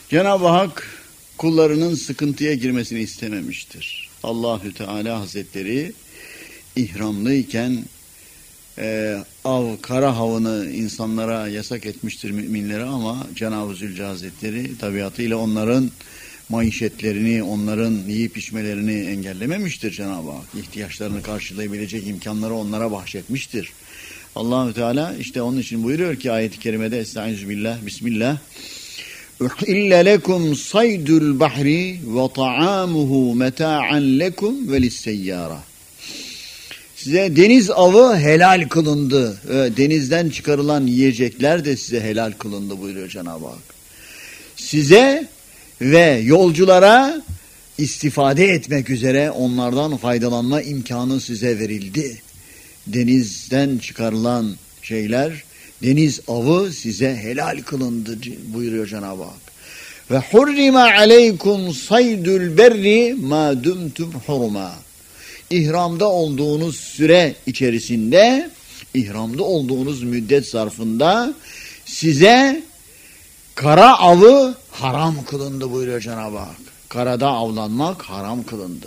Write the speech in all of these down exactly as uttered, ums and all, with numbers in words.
Cenab-ı Hak kullarının sıkıntıya girmesini istememiştir. Allahü Teala Hazretleri ihramlıyken e, av, kara havını insanlara yasak etmiştir, müminlere, ama Cenab-ı Zülcelal Hazretleri tabiatıyla onların maişetlerini, onların yiyip içmelerini engellememiştir Cenab-ı Hak. İhtiyaçlarını karşılayabilecek imkanları onlara bahşetmiştir. Allahü Teala işte onun için buyuruyor ki ayet-i kerimede Estağfirullah, Bismillah. Uhille lekum saydul bahri ve ta'amuhu meta'an lekum ve lisseyyara. Size deniz avı helal kılındı. Denizden çıkarılan yiyecekler de size helal kılındı buyuruyor Cenab-ı Hak. Size ve yolculara istifade etmek üzere onlardan faydalanma imkanı size verildi. Denizden çıkarılan şeyler, deniz avı size helal kılındı buyuruyor Cenab-ı Hak. Ve hurrima aleykum saydul berri ma dumtum hurma. İhramda olduğunuz süre içerisinde, ihramda olduğunuz müddet zarfında size kara avı haram kılındı buyuruyor Cenab-ı Hak. Karada avlanmak haram kılındı.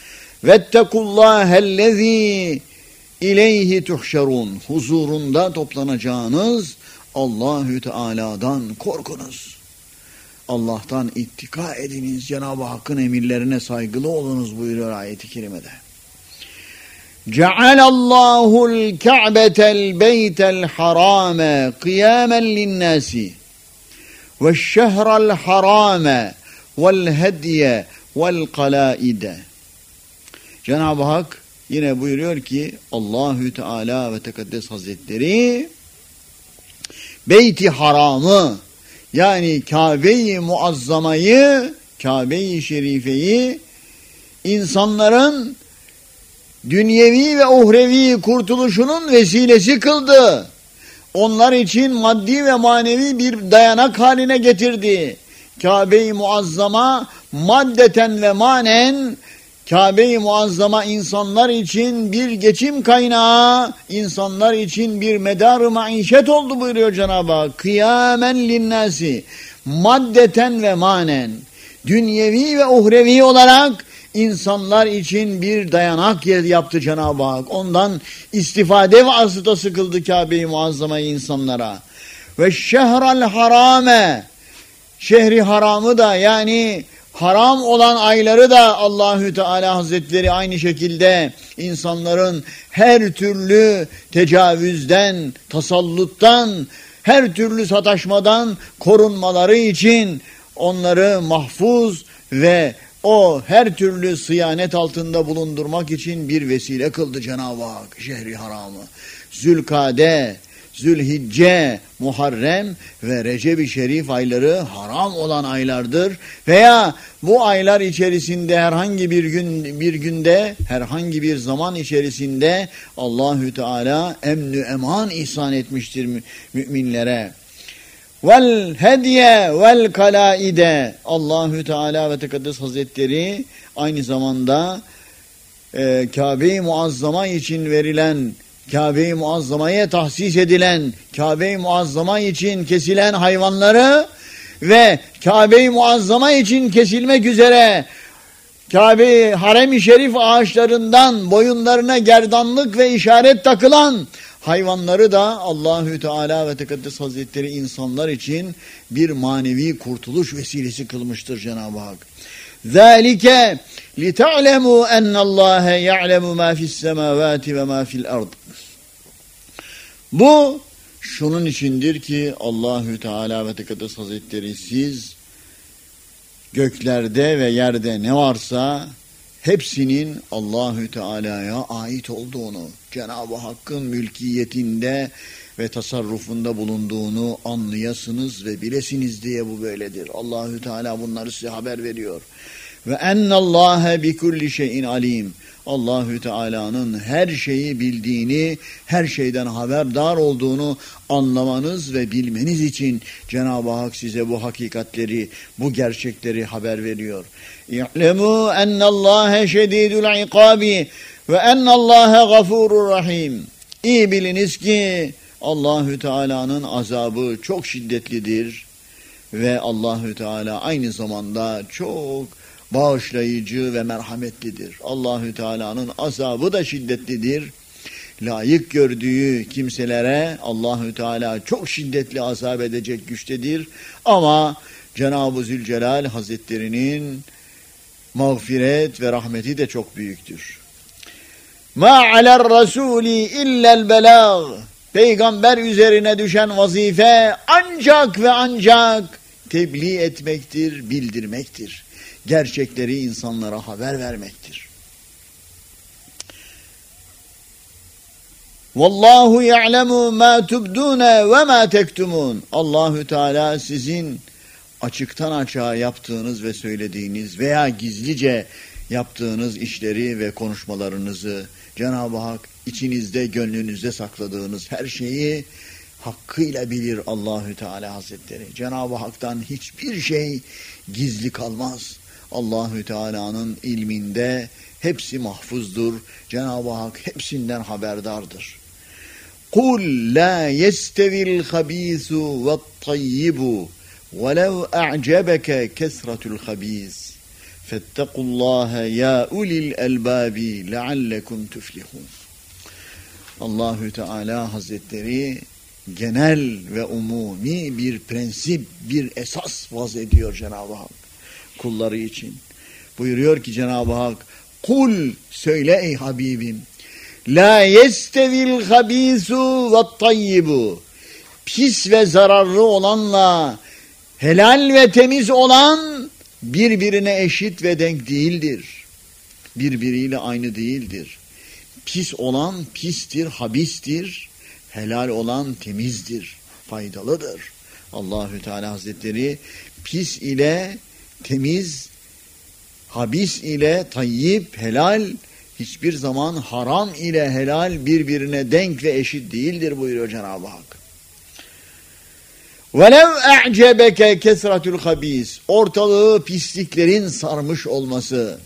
Vettekullâhellezî İleyhi tuhşerun. Huzurunda toplanacağınız Allahü Teala'dan korkunuz. Allah'tan ittika ediniz. Cenab-ı Hakk'ın emirlerine saygılı olunuz buyuruyor ayet-i kerimede. Cealallahu'l Ka'betel beytel harame kıyamen linnâsi ve'ş-şehrel harame vel hediye vel kalaide. Cenab-ı Hak yine buyuruyor ki Allahü Teala ve Tekaddes Hazretleri Beyt-i Haram'ı, yani Kabe-i Muazzama'yı, Kabe-i Şerife'yi insanların dünyevi ve uhrevi kurtuluşunun vesilesi kıldı. Onlar için maddi ve manevi bir dayanak haline getirdi. Kabe-i Muazzama maddeten ve manen, Kabe-i Muazzama insanlar için bir geçim kaynağı, insanlar için bir medar-ı maişet oldu buyuruyor Cenab-ı Hak. Kıyamen linnâsi, maddeten ve manen, dünyevi ve uhrevi olarak insanlar için bir dayanak yer yaptı Cenab-ı Hak. Ondan istifade vasıtası kıldı Kabe-i Muazzama'yı insanlara. Ve şehrel harame, şehri haramı da, yani haram olan ayları da Allahü Teala Hazretleri aynı şekilde insanların her türlü tecavüzden, tasalluttan, her türlü sataşmadan korunmaları için onları mahfuz ve o her türlü sıyanet altında bulundurmak için bir vesile kıldı Cenab-ı Hak şehri haramı. Zülkade, Zülhicce, Muharrem ve Recep-i Şerif ayları haram olan aylardır. Veya bu aylar içerisinde herhangi bir gün bir günde, herhangi bir zaman içerisinde Allahü Teala emn-i eman ihsan etmiştir mü müminlere. Vel hediye vel kalaide. Allahü Teala ve Tekaddes Hazretleri aynı zamanda e, Kabe-i Muazzama için verilen, Kabe-i Muazzama'ya tahsis edilen, Kabe-i Muazzama için kesilen hayvanları ve Kabe-i Muazzama için kesilmek üzere Kabe-i Harem-i Şerif ağaçlarından boyunlarına gerdanlık ve işaret takılan hayvanları da Allahü Teala ve Tekaddes Hazretleri insanlar için bir manevi kurtuluş vesilesi kılmıştır Cenab-ı Hak. Zalike li ta'lemu ennallaha ya'lemu ma fi's semavati ve ma fi'l ard. Bu şunun içindir ki Allahü Teala ve Tekaddes Hazretleri siz göklerde ve yerde ne varsa hepsinin Allahü Teala'ya ait olduğunu, Cenab-ı Hakk'ın mülkiyetinde ve tasarrufunda bulunduğunu anlayasınız ve bilesiniz diye bu böyledir. Allahü Teala bunları size haber veriyor. Ve ennallâhe bikulli şeyin alim. Allahü Teala'nın her şeyi bildiğini, her şeyden haberdar olduğunu anlamanız ve bilmeniz için Cenab-ı Hak size bu hakikatleri, bu gerçekleri haber veriyor. İ'lemû ennallâhe şedîdul ikâbi ve ennallâhe gafûrur rahîm. İyi biliniz ki Allahü Teala'nın azabı çok şiddetlidir Ve Allahü Teala aynı zamanda çok bağışlayıcı ve merhametlidir. Allahü Teala'nın azabı da şiddetlidir. Layık gördüğü kimselere Allahü Teala çok şiddetli azap edecek güçtedir. Ama Cenab-ı Zülcelal Hazretleri'nin mağfiret ve rahmeti de çok büyüktür. Ma aler rasuli illel belag. Peygamber üzerine düşen vazife ancak ve ancak tebliğ etmektir, bildirmektir. Gerçekleri insanlara haber vermektir. Vallahu ya'lemu ma tubdune ve ma tektumun. Allahü Teala sizin açıktan açığa yaptığınız ve söylediğiniz veya gizlice yaptığınız işleri ve konuşmalarınızı, Cenab-ı Hak içinizde, gönlünüzde sakladığınız her şeyi hakkıyla bilir Allahü Teala Hazretleri. Cenab-ı Hak'tan hiçbir şey gizli kalmaz. Allahü Teala'nın ilminde hepsi mahfuzdur. Cenab-ı Hak hepsinden haberdardır. Kul la yestevil habisu ve't-tayyibu velev a'cebeke kesratul habis. Fettekullaha ya ulil elbabi leallekum tuflihun. Allahü Teala Hazretleri genel ve umumi bir prensip, bir esas vaz ediyor Cenab-ı Hak kulları için. Buyuruyor ki Cenab-ı Hak, kul söyle ey Habibim, la yestevil habisu ve tayyibu. Pis ve zararlı olanla helal ve temiz olan birbirine eşit ve denk değildir. Birbiriyle aynı değildir. Pis olan pistir, habistir. Helal olan temizdir, faydalıdır. Allahü Teala Hazretleri pis ile temiz, habis ile tayyip, helal, hiçbir zaman haram ile helal birbirine denk ve eşit değildir buyuruyor Cenab-ı Hak. وَلَوْ اَعْجَبَكَ كَسْرَةُ الْخَب۪يسِ. Ortalığı pisliklerin sarmış olması.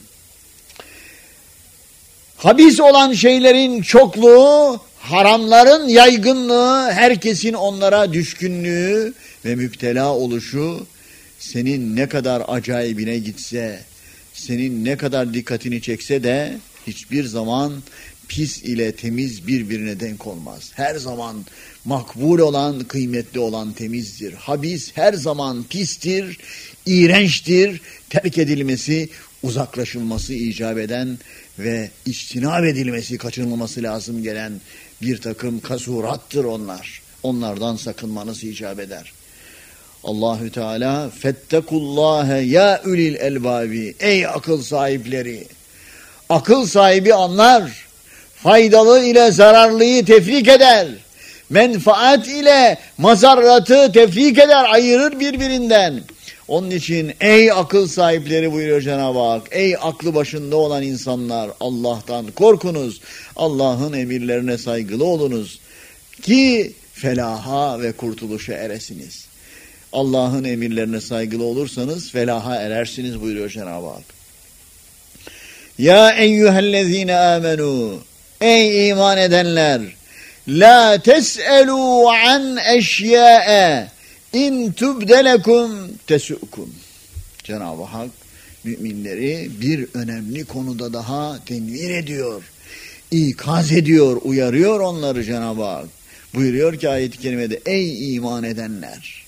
Habis olan şeylerin çokluğu, haramların yaygınlığı, herkesin onlara düşkünlüğü ve müptela oluşu, senin ne kadar acayibine gitse, senin ne kadar dikkatini çekse de hiçbir zaman pis ile temiz birbirine denk olmaz. Her zaman makbul olan, kıymetli olan temizdir. Habis her zaman pistir, iğrençtir, terk edilmesi, uzaklaşılması icap eden ve içtinab edilmesi, kaçınılması lazım gelen bir takım kasurattır onlar. Onlardan sakınmanız icap eder. Allahü Teala fettekullâhe ya ulil elbabi. Ey akıl sahipleri! Akıl sahibi anlar, faydalı ile zararlıyı tefrik eder, menfaat ile mazarratı tefrik eder, ayırır birbirinden. Onun için ey akıl sahipleri buyuruyor Cenab-ı Hak, ey aklı başında olan insanlar, Allah'tan korkunuz, Allah'ın emirlerine saygılı olunuz ki felaha ve kurtuluşa eresiniz. Allah'ın emirlerine saygılı olursanız felaha erersiniz buyuruyor Cenab-ı Hak. Ya eyyühellezine amenu, ey iman edenler, la tes'elu an eşya'e in tubdelekum tesu'kum. Cenab-ı Hak müminleri bir önemli konuda daha tenvir ediyor, ikaz ediyor, uyarıyor onları Cenab-ı Hak. Buyuruyor ki ayet-i kerimede, ey iman edenler,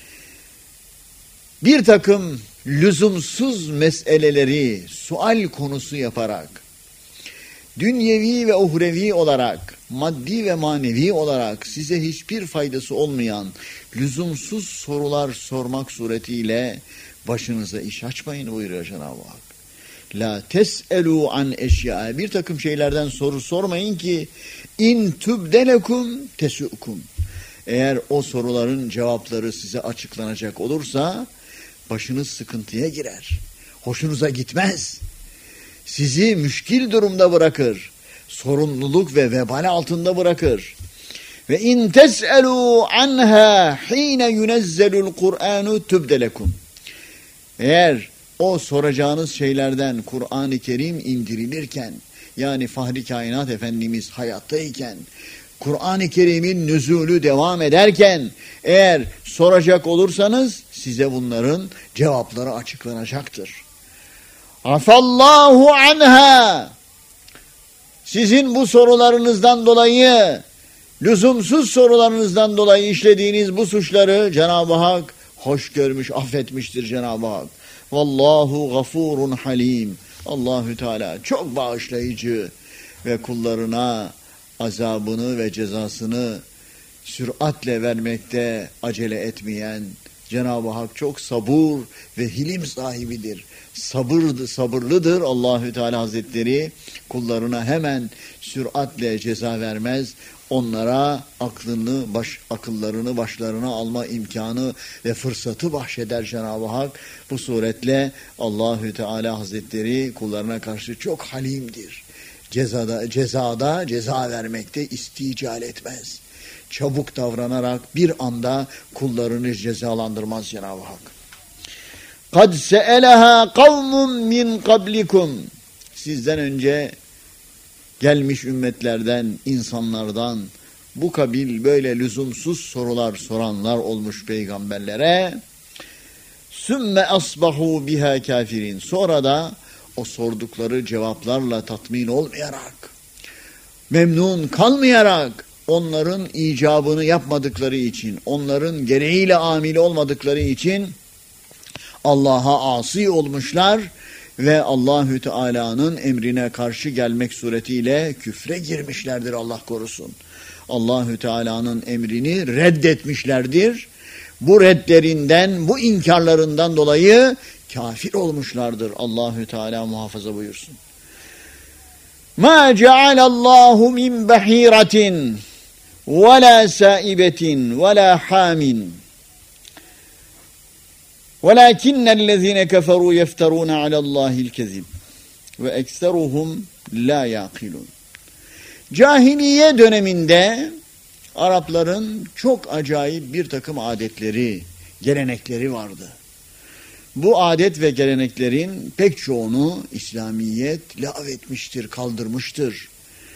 bir takım lüzumsuz meseleleri sual konusu yaparak, dünyevi ve uhrevi olarak, maddi ve manevi olarak size hiçbir faydası olmayan lüzumsuz sorular sormak suretiyle başınıza iş açmayın buyuruyor Cenab-ı Hak. La tes'elu an eşya. Bir takım şeylerden soru sormayın ki in tubdelekum tesu'kum. Eğer o soruların cevapları size açıklanacak olursa başınız sıkıntıya girer. Hoşunuza gitmez. Sizi müşkil durumda bırakır. Sorumluluk ve vebal altında bırakır. Ve in tes'elu anha hine yunezzelul Kur'anu tubdelekum. Eğer o soracağınız şeylerden Kur'an-ı Kerim indirilirken, yani Fahri Kainat Efendimiz hayattayken Kur'an-ı Kerim'in nüzulü devam ederken eğer soracak olursanız size bunların cevapları açıklanacaktır. Afallahu anha. Sizin bu sorularınızdan dolayı, lüzumsuz sorularınızdan dolayı işlediğiniz bu suçları Cenab-ı Hak hoş görmüş, affetmiştir Cenab-ı Hak. Vallahu gafurun halim. Allahü Teala çok bağışlayıcı ve kullarına azabını ve cezasını süratle vermekte acele etmeyen Cenab-ı Hak çok sabır ve hilim sahibidir. Sabır, sabırlıdır Allahü Teala Hazretleri. Kullarına hemen süratle ceza vermez. Onlara aklını, baş, akıllarını başlarına alma imkanı ve fırsatı bahşeder Cenab-ı Hak. Bu suretle Allahü Teala Hazretleri kullarına karşı çok halimdir. Cezada, cezada ceza vermekte istical etmez. Çabuk davranarak bir anda kullarını cezalandırmaz Cenab-ı Hak. قَدْ سَأَلَهَا قَوْمٌ مِّنْ قَبْلِكُمْ. Sizden önce gelmiş ümmetlerden, insanlardan bu kabil böyle lüzumsuz sorular soranlar olmuş peygamberlere. ثُمَّ أَصْبَحُوا بِهَا كَافِرِينَ. Sonra da o sordukları cevaplarla tatmin olmayarak, memnun kalmayarak, onların icabını yapmadıkları için, onların gereğiyle amil olmadıkları için Allah'a asi olmuşlar ve Allahü Teala'nın emrine karşı gelmek suretiyle küfre girmişlerdir, Allah korusun. Allahü Teala'nın emrini reddetmişlerdir. Bu reddlerinden, bu inkarlarından dolayı kafir olmuşlardır. Allahü Teala muhafaza buyursun. Ma cealallahu min bahiratin ve la saibetin ve la hamin. وَلَكِنَّ الَّذ۪ينَ كَفَرُوا يَفْتَرُونَ عَلَى اللّٰهِ الْكَذِبِ وَاَكْسَرُهُمْ لَا يَعْقِلُونَ. Cahiliye döneminde Arapların çok acayip bir takım adetleri, gelenekleri vardı. Bu adet ve geleneklerin pek çoğunu İslamiyet lağvetmiştir, kaldırmıştır.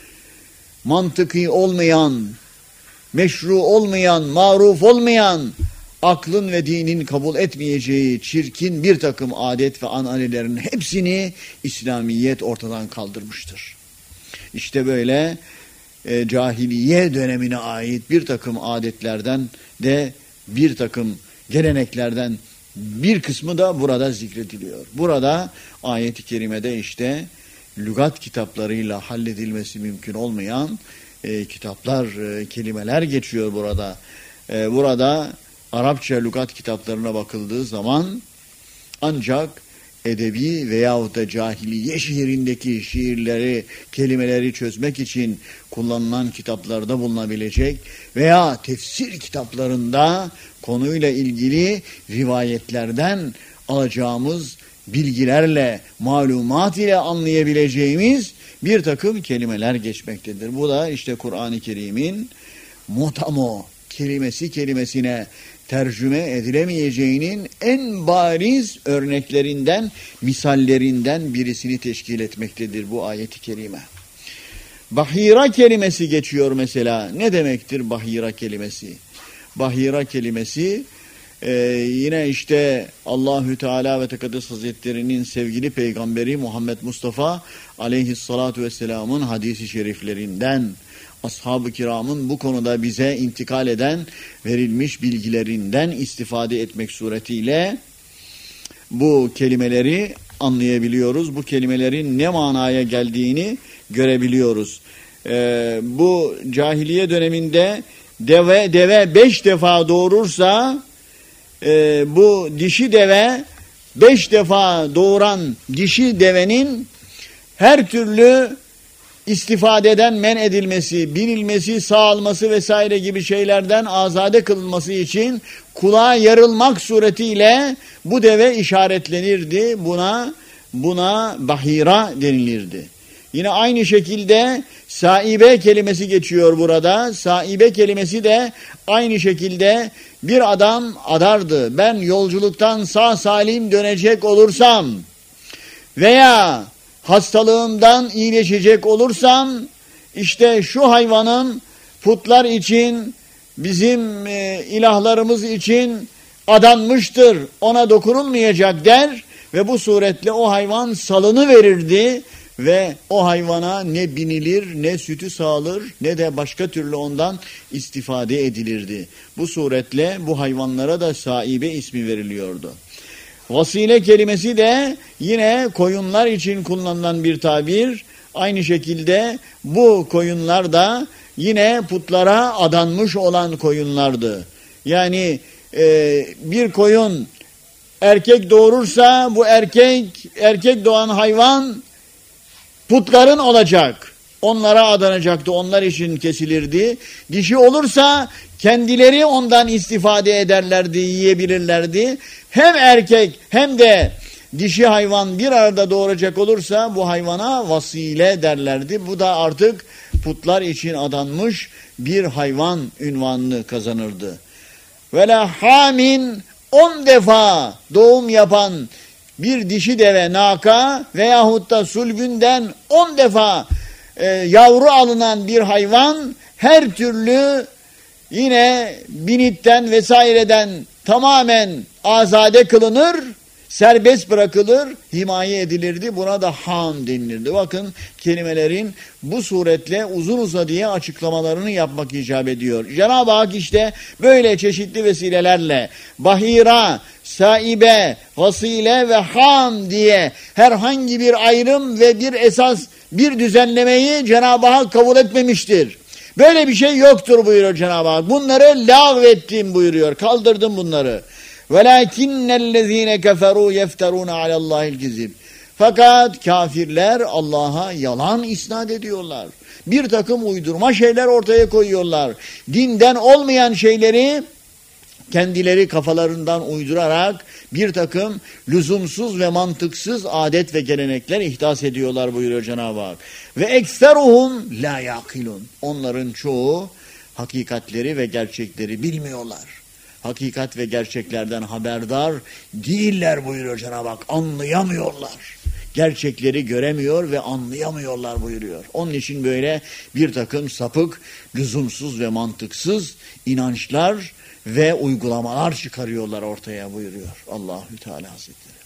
Mantıki olmayan, meşru olmayan, maruf olmayan, aklın ve dinin kabul etmeyeceği çirkin bir takım adet ve ananelerin hepsini İslamiyet ortadan kaldırmıştır. İşte böyle e, cahiliye dönemine ait bir takım adetlerden de bir takım geleneklerden bir kısmı da burada zikrediliyor. Burada ayet-i kerimede işte lügat kitaplarıyla halledilmesi mümkün olmayan e, kitaplar, e, kelimeler geçiyor burada. E, burada Arapça lügat kitaplarına bakıldığı zaman ancak edebi veyahut da cahiliye şiirindeki şiirleri, kelimeleri çözmek için kullanılan kitaplarda bulunabilecek veya tefsir kitaplarında konuyla ilgili rivayetlerden alacağımız bilgilerle, malumat ile anlayabileceğimiz bir takım kelimeler geçmektedir. Bu da işte Kur'an-ı Kerim'in mutamo kelimesi kelimesine tercüme edilemeyeceğinin en bariz örneklerinden, misallerinden birisini teşkil etmektedir bu ayet-i kerime. Bahira kelimesi geçiyor mesela. Ne demektir bahira kelimesi? Bahira kelimesi e, yine işte Allahü Teala ve Tekaddes Hazretleri'nin sevgili peygamberi Muhammed Mustafa aleyhissalatu vesselamın hadisi şeriflerinden, ashab-ı kiramın bu konuda bize intikal eden verilmiş bilgilerinden istifade etmek suretiyle bu kelimeleri anlayabiliyoruz. Bu kelimelerin ne manaya geldiğini görebiliyoruz. Ee, bu cahiliye döneminde deve deve beş defa doğurursa e, bu dişi deve beş defa doğuran dişi devenin her türlü istifadeden men edilmesi, binilmesi, sağılması vesaire gibi şeylerden azade kılınması için kulağa yarılmak suretiyle bu deve işaretlenirdi. Buna buna bahira denilirdi. Yine aynı şekilde saibe kelimesi geçiyor burada. Saibe kelimesi de aynı şekilde bir adam adardı. Ben yolculuktan sağ salim dönecek olursam veya hastalığımdan iyileşecek olursam işte şu hayvanın putlar için, bizim e, ilahlarımız için adanmıştır, ona dokunulmayacak der ve bu suretle o hayvan salını verirdi ve o hayvana ne binilir, ne sütü sağılır, ne de başka türlü ondan istifade edilirdi. Bu suretle bu hayvanlara da sahibe ismi veriliyordu. Vasile kelimesi de yine koyunlar için kullanılan bir tabir. Aynı şekilde bu koyunlar da yine putlara adanmış olan koyunlardı. Yani e, bir koyun erkek doğurursa bu erkek erkek doğan hayvan putların olacak. Onlara adanacaktı. Onlar için kesilirdi. Dişi olursa kendileri ondan istifade ederlerdi, yiyebilirlerdi. Hem erkek hem de dişi hayvan bir arada doğuracak olursa bu hayvana vasile derlerdi. Bu da artık putlar için adanmış bir hayvan ünvanını kazanırdı. Ve la hamin on defa doğum yapan bir dişi deve, naka veyahut da sulbünden on defa e, yavru alınan bir hayvan her türlü yine binitten vesaireden tamamen azade kılınır, serbest bırakılır, himaye edilirdi. Buna da ham denilirdi. Bakın kelimelerin bu suretle uzun uzadıya açıklamalarını yapmak icap ediyor. Cenab-ı Hak işte böyle çeşitli vesilelerle bahira, saibe, vasile ve ham diye herhangi bir ayrım ve bir esas bir düzenlemeyi Cenab-ı Hak kabul etmemiştir. Böyle bir şey yoktur buyuruyor Cenab-ı Hak. Bunları lağvettim buyuruyor. Kaldırdım bunları. وَلَاكِنَّ الَّذ۪ينَ كَفَرُوا يَفْتَرُونَ عَلَى اللّٰهِ الْكِذِبِ Fakat kafirler Allah'a yalan isnat ediyorlar. Bir takım uydurma şeyler ortaya koyuyorlar. Dinden olmayan şeyleri kendileri kafalarından uydurarak bir takım lüzumsuz ve mantıksız adet ve gelenekler ihdas ediyorlar buyuruyor Cenab-ı Hak. Ve ekseruhum la yakilun. Onların çoğu hakikatleri ve gerçekleri bilmiyorlar. Hakikat ve gerçeklerden haberdar değiller buyuruyor Cenab-ı Hak. Anlayamıyorlar. Gerçekleri göremiyor ve anlayamıyorlar buyuruyor. Onun için böyle bir takım sapık, lüzumsuz ve mantıksız inançlar ve uygulamalar çıkarıyorlar ortaya buyuruyor Allahü Teala Hazretleri.